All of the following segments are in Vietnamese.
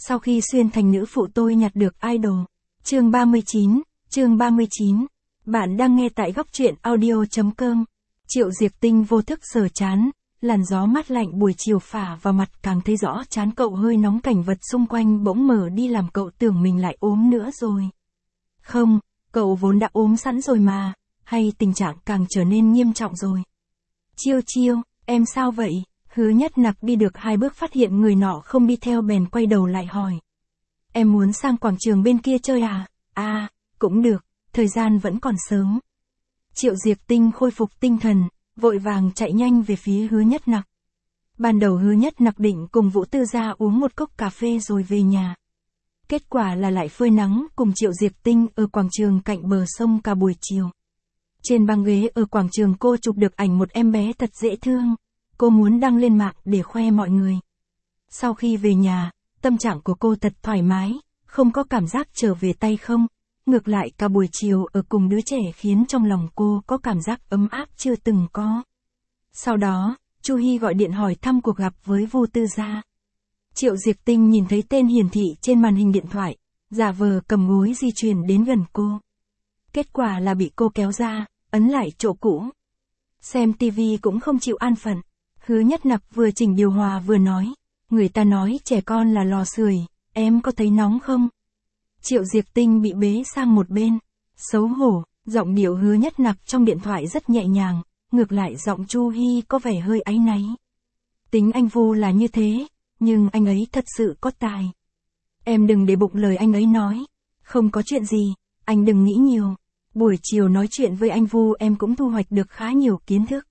Sau khi xuyên thành nữ phụ tôi nhặt được idol. Chương 39. Bạn đang nghe tại góc truyện audio.com. Triệu Diệc Tinh vô thức sờ chán, làn gió mát lạnh buổi chiều phả vào mặt càng thấy rõ chán cậu hơi nóng, cảnh vật xung quanh bỗng mở đi làm cậu tưởng mình lại ốm nữa rồi. Không, cậu vốn đã ốm sẵn rồi mà, hay tình trạng càng trở nên nghiêm trọng rồi. Chiêu, em sao vậy? Hứa Nhất Nặc đi được 2 bước phát hiện người nọ không đi theo bèn quay đầu lại hỏi. Em muốn sang quảng trường bên kia chơi à? À, cũng được, thời gian vẫn còn sớm. Triệu Diệc Tinh khôi phục tinh thần, vội vàng chạy nhanh về phía Hứa Nhất Nặc. Ban đầu Hứa Nhất Nặc định cùng Vũ Tư Gia uống một cốc cà phê rồi về nhà. Kết quả là lại phơi nắng cùng Triệu Diệc Tinh ở quảng trường cạnh bờ sông cả buổi chiều. Trên băng ghế ở quảng trường cô chụp được ảnh một em bé thật dễ thương. Cô muốn đăng lên mạng để khoe mọi người. Sau khi về nhà, tâm trạng của cô thật thoải mái, không có cảm giác trở về tay không. Ngược lại cả buổi chiều ở cùng đứa trẻ khiến trong lòng cô có cảm giác ấm áp chưa từng có. Sau đó, Chu Hy gọi điện hỏi thăm cuộc gặp với Vũ Tư Gia. Triệu Diệc Tinh nhìn thấy tên hiển thị trên màn hình điện thoại, giả vờ cầm gối di chuyển đến gần cô. Kết quả là bị cô kéo ra, ấn lại chỗ cũ. Xem tivi cũng không chịu an phận. Hứa Nhất Nặc vừa chỉnh điều hòa vừa nói, người ta nói trẻ con là lò sưởi, em có thấy nóng không? Triệu Diệc Tinh bị bế sang một bên, xấu hổ, giọng điệu Hứa Nhất Nặc trong điện thoại rất nhẹ nhàng, ngược lại giọng Chu Hy có vẻ hơi áy náy. Tính anh Vu là như thế, nhưng anh ấy thật sự có tài. Em đừng để bụng lời anh ấy nói, không có chuyện gì, anh đừng nghĩ nhiều. Buổi chiều nói chuyện với anh Vu em cũng thu hoạch được khá nhiều kiến thức.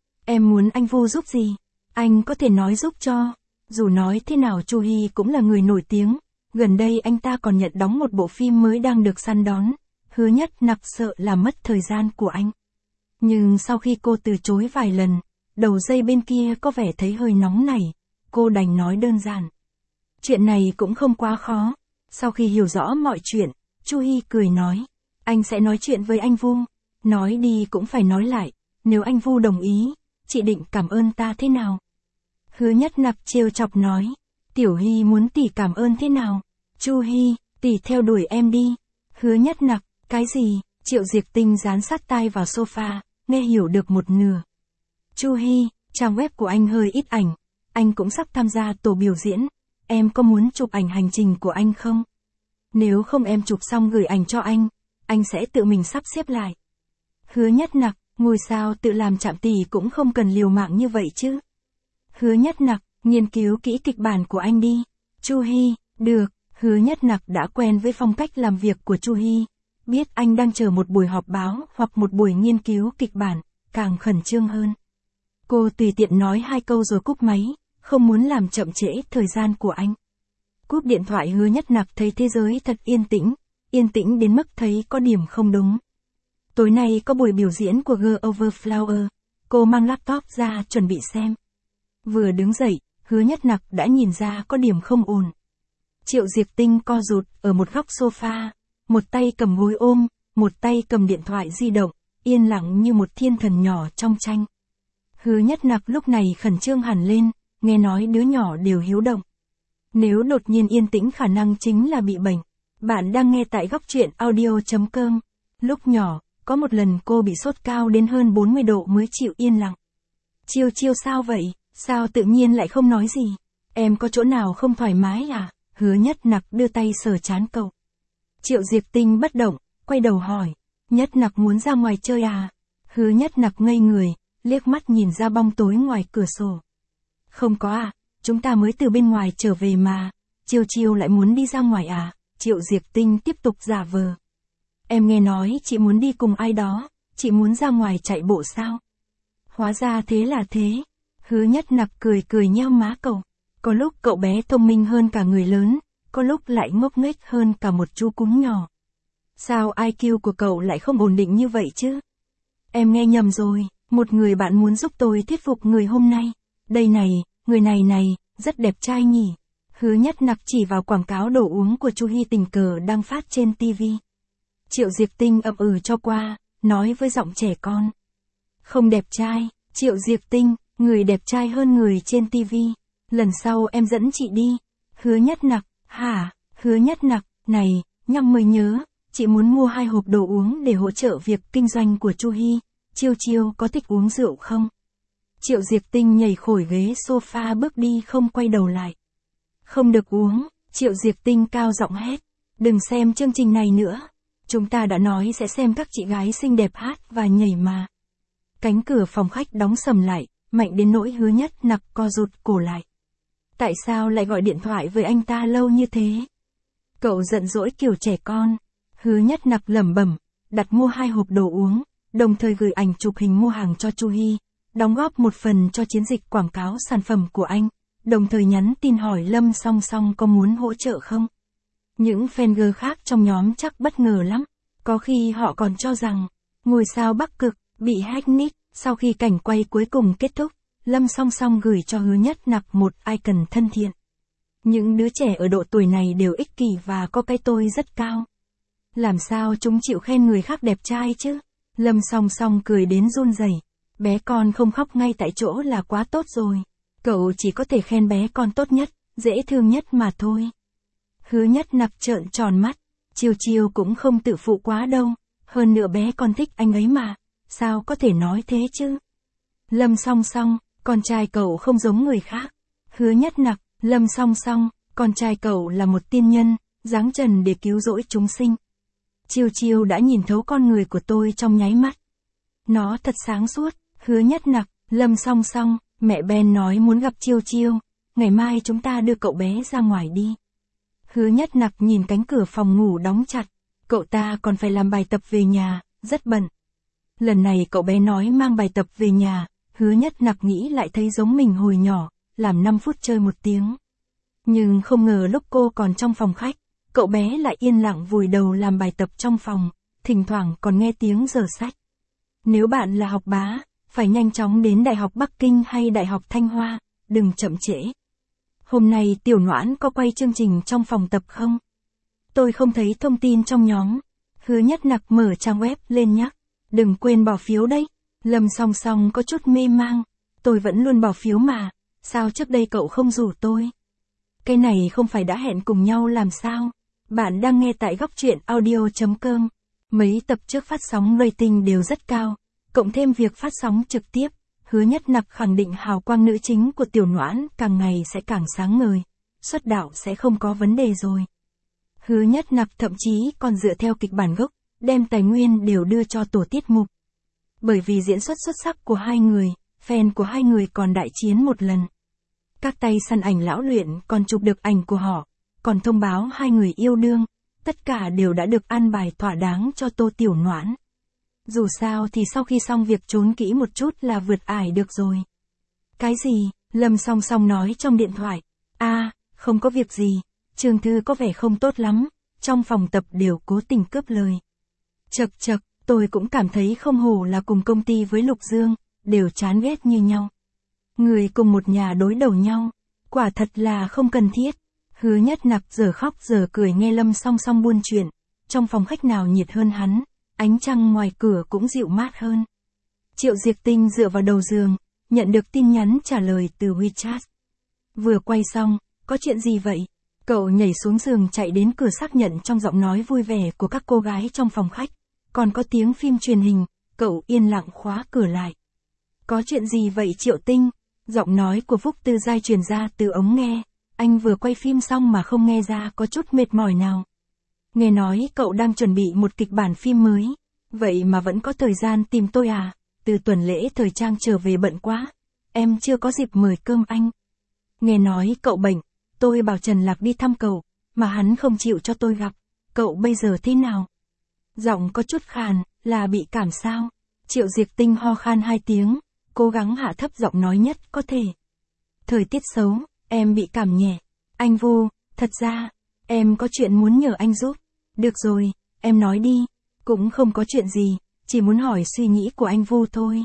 Em muốn anh Vu giúp gì? Anh có thể nói giúp cho. Dù nói thế nào Chu Hy cũng là người nổi tiếng. Gần đây anh ta còn nhận đóng một bộ phim mới đang được săn đón. Hứa Nhất Nặc sợ là mất thời gian của anh. Nhưng sau khi cô từ chối vài lần, đầu dây bên kia có vẻ thấy hơi nóng nảy. Cô đành nói đơn giản. Chuyện này cũng không quá khó. Sau khi hiểu rõ mọi chuyện, Chu Hy cười nói. Anh sẽ nói chuyện với anh Vu. Nói đi cũng phải nói lại. Nếu anh Vu đồng ý, chị định cảm ơn ta thế nào? Hứa Nhất Nặc trêu chọc nói. Tiểu Hy muốn tỷ cảm ơn thế nào? Chu Hy, tỷ theo đuổi em đi. Hứa Nhất Nặc, cái gì? Triệu Diệc Tinh dán sát tai vào sofa, nghe hiểu được một nửa. Chu Hy, trang web của anh hơi ít ảnh. Anh cũng sắp tham gia tổ biểu diễn. Em có muốn chụp ảnh hành trình của anh không? Nếu không em chụp xong gửi ảnh cho anh sẽ tự mình sắp xếp lại. Hứa Nhất Nặc, ngôi sao tự làm chạm tỷ cũng không cần liều mạng như vậy chứ. Hứa Nhất Nặc, nghiên cứu kỹ kịch bản của anh đi. Chu Hy, được. Hứa Nhất Nặc đã quen với phong cách làm việc của Chu Hy. Biết anh đang chờ một buổi họp báo hoặc một buổi nghiên cứu kịch bản, càng khẩn trương hơn. Cô tùy tiện nói 2 câu rồi cúp máy, không muốn làm chậm trễ thời gian của anh. Cúp điện thoại Hứa Nhất Nặc thấy thế giới thật yên tĩnh đến mức thấy có điểm không đúng. Tối nay có buổi biểu diễn của Girl Over Flower, cô mang laptop ra chuẩn bị xem. Vừa đứng dậy, Hứa Nhất Nặc đã nhìn ra có điểm không ổn. Triệu Diệc Tinh co rụt ở một góc sofa, một tay cầm gối ôm, một tay cầm điện thoại di động, yên lặng như một thiên thần nhỏ trong tranh. Hứa Nhất Nặc lúc này khẩn trương hẳn lên, nghe nói đứa nhỏ đều hiếu động. Nếu đột nhiên yên tĩnh khả năng chính là bị bệnh. Bạn đang nghe tại góc truyện audio.com. Lúc nhỏ, có một lần cô bị sốt cao đến hơn 40 độ mới chịu yên lặng. Chiêu sao vậy? Sao tự nhiên lại không nói gì? Em có chỗ nào không thoải mái à? Hứa Nhất Nặc đưa tay sờ trán cậu. Triệu Diệc Tinh bất động, quay đầu hỏi. Nhất Nặc muốn ra ngoài chơi à? Hứa Nhất Nặc ngây người, liếc mắt nhìn ra bóng tối ngoài cửa sổ. Không có à, chúng ta mới từ bên ngoài trở về mà. Chiêu lại muốn đi ra ngoài à? Triệu Diệc Tinh tiếp tục giả vờ. Em nghe nói chị muốn đi cùng ai đó, chị muốn ra ngoài chạy bộ sao? Hóa ra thế là thế. Hứa Nhất Nặc cười nheo má cậu. Có lúc cậu bé thông minh hơn cả người lớn, có lúc lại ngốc nghếch hơn cả một chú cún nhỏ. Sao IQ của cậu lại không ổn định như vậy chứ? Em nghe nhầm rồi, một người bạn muốn giúp tôi thuyết phục người hôm nay. Đây này, người này, rất đẹp trai nhỉ. Hứa Nhất Nặc chỉ vào quảng cáo đồ uống của Chu Hy tình cờ đang phát trên TV. Triệu Diệc Tinh ậm ừ cho qua, nói với giọng trẻ con. Không đẹp trai, Triệu Diệc Tinh, người đẹp trai hơn người trên TV. Lần sau em dẫn chị đi. Hứa Nhất Nặc, Hả, Hứa Nhất Nặc, này, nhằm mới nhớ, chị muốn mua 2 hộp đồ uống để hỗ trợ việc kinh doanh của Chu Hy, Chiêu Chiêu có thích uống rượu không? Triệu Diệp Tinh nhảy khỏi ghế sofa bước đi không quay đầu lại. Không được uống, Triệu Diệp Tinh cao giọng hét, đừng xem chương trình này nữa. Chúng ta đã nói sẽ xem các chị gái xinh đẹp hát và nhảy mà. Cánh cửa phòng khách đóng sầm lại, mạnh đến nỗi Hứa Nhất Nặc co rụt cổ lại. Tại sao lại gọi điện thoại với anh ta lâu như thế? Cậu giận dỗi kiểu trẻ con. Hứa Nhất Nặc lẩm bẩm, đặt mua 2 hộp đồ uống, đồng thời gửi ảnh chụp hình mua hàng cho Chu Hy, đóng góp một phần cho chiến dịch quảng cáo sản phẩm của anh, đồng thời nhắn tin hỏi Lâm Song Song có muốn hỗ trợ không. Những fan khác trong nhóm chắc bất ngờ lắm, có khi họ còn cho rằng, ngôi sao Bắc Cực, bị hack nick. Sau khi cảnh quay cuối cùng kết thúc, Lâm Song Song gửi cho Hứa Nhất Nặc một icon thân thiện. Những đứa trẻ ở độ tuổi này đều ích kỷ và có cái tôi rất cao. Làm sao chúng chịu khen người khác đẹp trai chứ? Lâm Song Song cười đến run rẩy. Bé con không khóc ngay tại chỗ là quá tốt rồi. Cậu chỉ có thể khen bé con tốt nhất, dễ thương nhất mà thôi. Hứa Nhất Nặc trợn tròn mắt. Chiêu Chiêu cũng không tự phụ quá đâu. Hơn nữa bé con thích anh ấy mà. Sao có thể nói thế chứ? Lâm Song Song, con trai cậu không giống người khác. Hứa Nhất Nặc, Lâm Song Song, con trai cậu là một tiên nhân, giáng trần để cứu rỗi chúng sinh. Chiêu Chiêu đã nhìn thấu con người của tôi trong nháy mắt. Nó thật sáng suốt. Hứa Nhất Nặc, Lâm Song Song, mẹ Ben nói muốn gặp Chiêu Chiêu, ngày mai chúng ta đưa cậu bé ra ngoài đi. Hứa Nhất Nặc nhìn cánh cửa phòng ngủ đóng chặt, cậu ta còn phải làm bài tập về nhà, rất bận. Lần này cậu bé nói mang bài tập về nhà, Hứa Nhất Nặc nghĩ lại thấy giống mình hồi nhỏ, làm 5 phút chơi 1 tiếng. Nhưng không ngờ lúc cô còn trong phòng khách, cậu bé lại yên lặng vùi đầu làm bài tập trong phòng, thỉnh thoảng còn nghe tiếng giở sách. Nếu bạn là học bá, phải nhanh chóng đến Đại học Bắc Kinh hay Đại học Thanh Hoa, đừng chậm trễ. Hôm nay Tiểu Noãn có quay chương trình trong phòng tập không? Tôi không thấy thông tin trong nhóm. Hứa Nhất Nặc mở trang web lên nhắc. Đừng quên bỏ phiếu đấy. Lâm Song Song có chút mê mang. Tôi vẫn luôn bỏ phiếu mà. Sao trước đây cậu không rủ tôi? Cái này không phải đã hẹn cùng nhau làm sao? Bạn đang nghe tại góc truyện audio.com. Mấy tập trước phát sóng rating đều rất cao. Cộng thêm việc phát sóng trực tiếp, Hứa Nhất Nặc khẳng định hào quang nữ chính của Tiểu Noãn càng ngày sẽ càng sáng ngời. Xuất đạo sẽ không có vấn đề rồi. Hứa Nhất Nặc thậm chí còn dựa theo kịch bản gốc, đem tài nguyên đều đưa cho tổ tiết mục. Bởi vì diễn xuất xuất sắc của hai người, fan của hai người còn đại chiến một lần. Các tay săn ảnh lão luyện còn chụp được ảnh của họ, còn thông báo hai người yêu đương, tất cả đều đã được an bài thỏa đáng cho Tô Tiểu Noãn. Dù sao thì sau khi xong việc trốn kỹ một chút là vượt ải được rồi. Cái gì? Lâm Song Song nói trong điện thoại. Không có việc gì, Trường Thư có vẻ không tốt lắm, trong phòng tập đều cố tình cướp lời. Chậc chậc, tôi cũng cảm thấy không hổ là cùng công ty với Lục Dương, đều chán ghét như nhau. Người cùng một nhà đối đầu nhau, quả thật là không cần thiết. Hứa Nhất Nặc giờ khóc giờ cười nghe Lâm Song Song buôn chuyện, trong phòng khách nào nhiệt hơn hắn, ánh trăng ngoài cửa cũng dịu mát hơn. Triệu Diệp Tinh dựa vào đầu giường, nhận được tin nhắn trả lời từ WeChat. Vừa quay xong, có chuyện gì vậy? Cậu nhảy xuống giường chạy đến cửa xác nhận trong giọng nói vui vẻ của các cô gái trong phòng khách. Còn có tiếng phim truyền hình, cậu yên lặng khóa cửa lại. Có chuyện gì vậy Triệu Tinh? Giọng nói của Phúc Tư Giai truyền ra từ ống nghe. Anh vừa quay phim xong mà không nghe ra có chút mệt mỏi nào. Nghe nói cậu đang chuẩn bị một kịch bản phim mới. Vậy mà vẫn có thời gian tìm tôi à? Từ tuần lễ thời trang trở về bận quá. Em chưa có dịp mời cơm anh. Nghe nói cậu bệnh. Tôi bảo Trần Lạc đi thăm cậu, mà hắn không chịu cho tôi gặp. Cậu bây giờ thế nào? Giọng có chút khàn, là bị cảm sao? Triệu Diệp Tinh ho khan 2 tiếng, cố gắng hạ thấp giọng nói nhất có thể. Thời tiết xấu, em bị cảm nhẹ. Anh Vu, thật ra, em có chuyện muốn nhờ anh giúp. Được rồi, em nói đi. Cũng không có chuyện gì, chỉ muốn hỏi suy nghĩ của anh Vu thôi.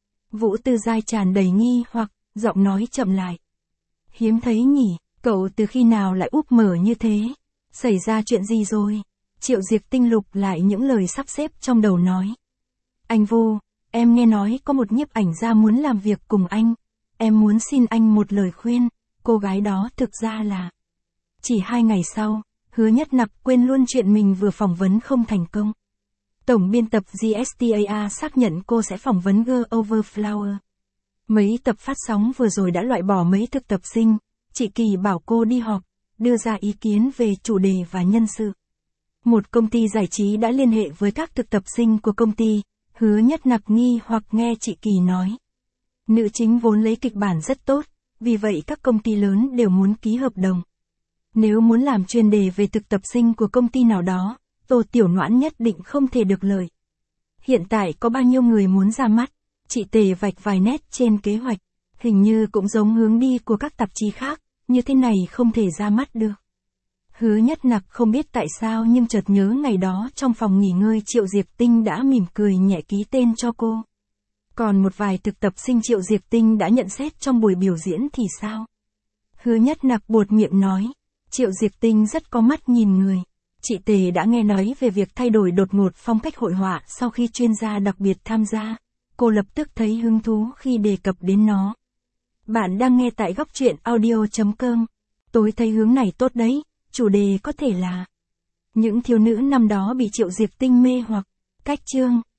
Vũ Tư Giai tràn đầy nghi hoặc, giọng nói chậm lại. Hiếm thấy nhỉ, cậu từ khi nào lại úp mở như thế? Xảy ra chuyện gì rồi? Triệu Diệp Tinh lục lại những lời sắp xếp trong đầu nói. Anh Vu, em nghe nói có một nhiếp ảnh gia muốn làm việc cùng anh. Em muốn xin anh một lời khuyên, cô gái đó thực ra là... Chỉ 2 ngày sau, Hứa Nhất Nặc quên luôn chuyện mình vừa phỏng vấn không thành công. Tổng biên tập GSTAR xác nhận cô sẽ phỏng vấn Girl Over Flower. Mấy tập phát sóng vừa rồi đã loại bỏ mấy thực tập sinh, chị Kỳ bảo cô đi họp, đưa ra ý kiến về chủ đề và nhân sự. Một công ty giải trí đã liên hệ với các thực tập sinh của công ty, Hứa Nhất Nặc nghi hoặc nghe chị Kỳ nói. Nữ chính vốn lấy kịch bản rất tốt, vì vậy các công ty lớn đều muốn ký hợp đồng. Nếu muốn làm chuyên đề về thực tập sinh của công ty nào đó, Tô Tiểu Noãn nhất định không thể được lời. Hiện tại có bao nhiêu người muốn ra mắt, chị Tề vạch vài nét trên kế hoạch, hình như cũng giống hướng đi của các tạp chí khác, như thế này không thể ra mắt được. Hứa Nhất Nặc không biết tại sao nhưng chợt nhớ ngày đó trong phòng nghỉ ngơi Triệu Diệp Tinh đã mỉm cười nhẹ ký tên cho cô. Còn một vài thực tập sinh Triệu Diệp Tinh đã nhận xét trong buổi biểu diễn thì sao? Hứa Nhất Nặc buột miệng nói, Triệu Diệp Tinh rất có mắt nhìn người. Chị Tề đã nghe nói về việc thay đổi đột ngột phong cách hội họa sau khi chuyên gia đặc biệt tham gia. Cô lập tức thấy hứng thú khi đề cập đến nó. Bạn đang nghe tại góc truyện audio.com. Tôi thấy hướng này tốt đấy, chủ đề có thể là những thiếu nữ năm đó bị Triệu Diệp Tinh mê hoặc. Cách chương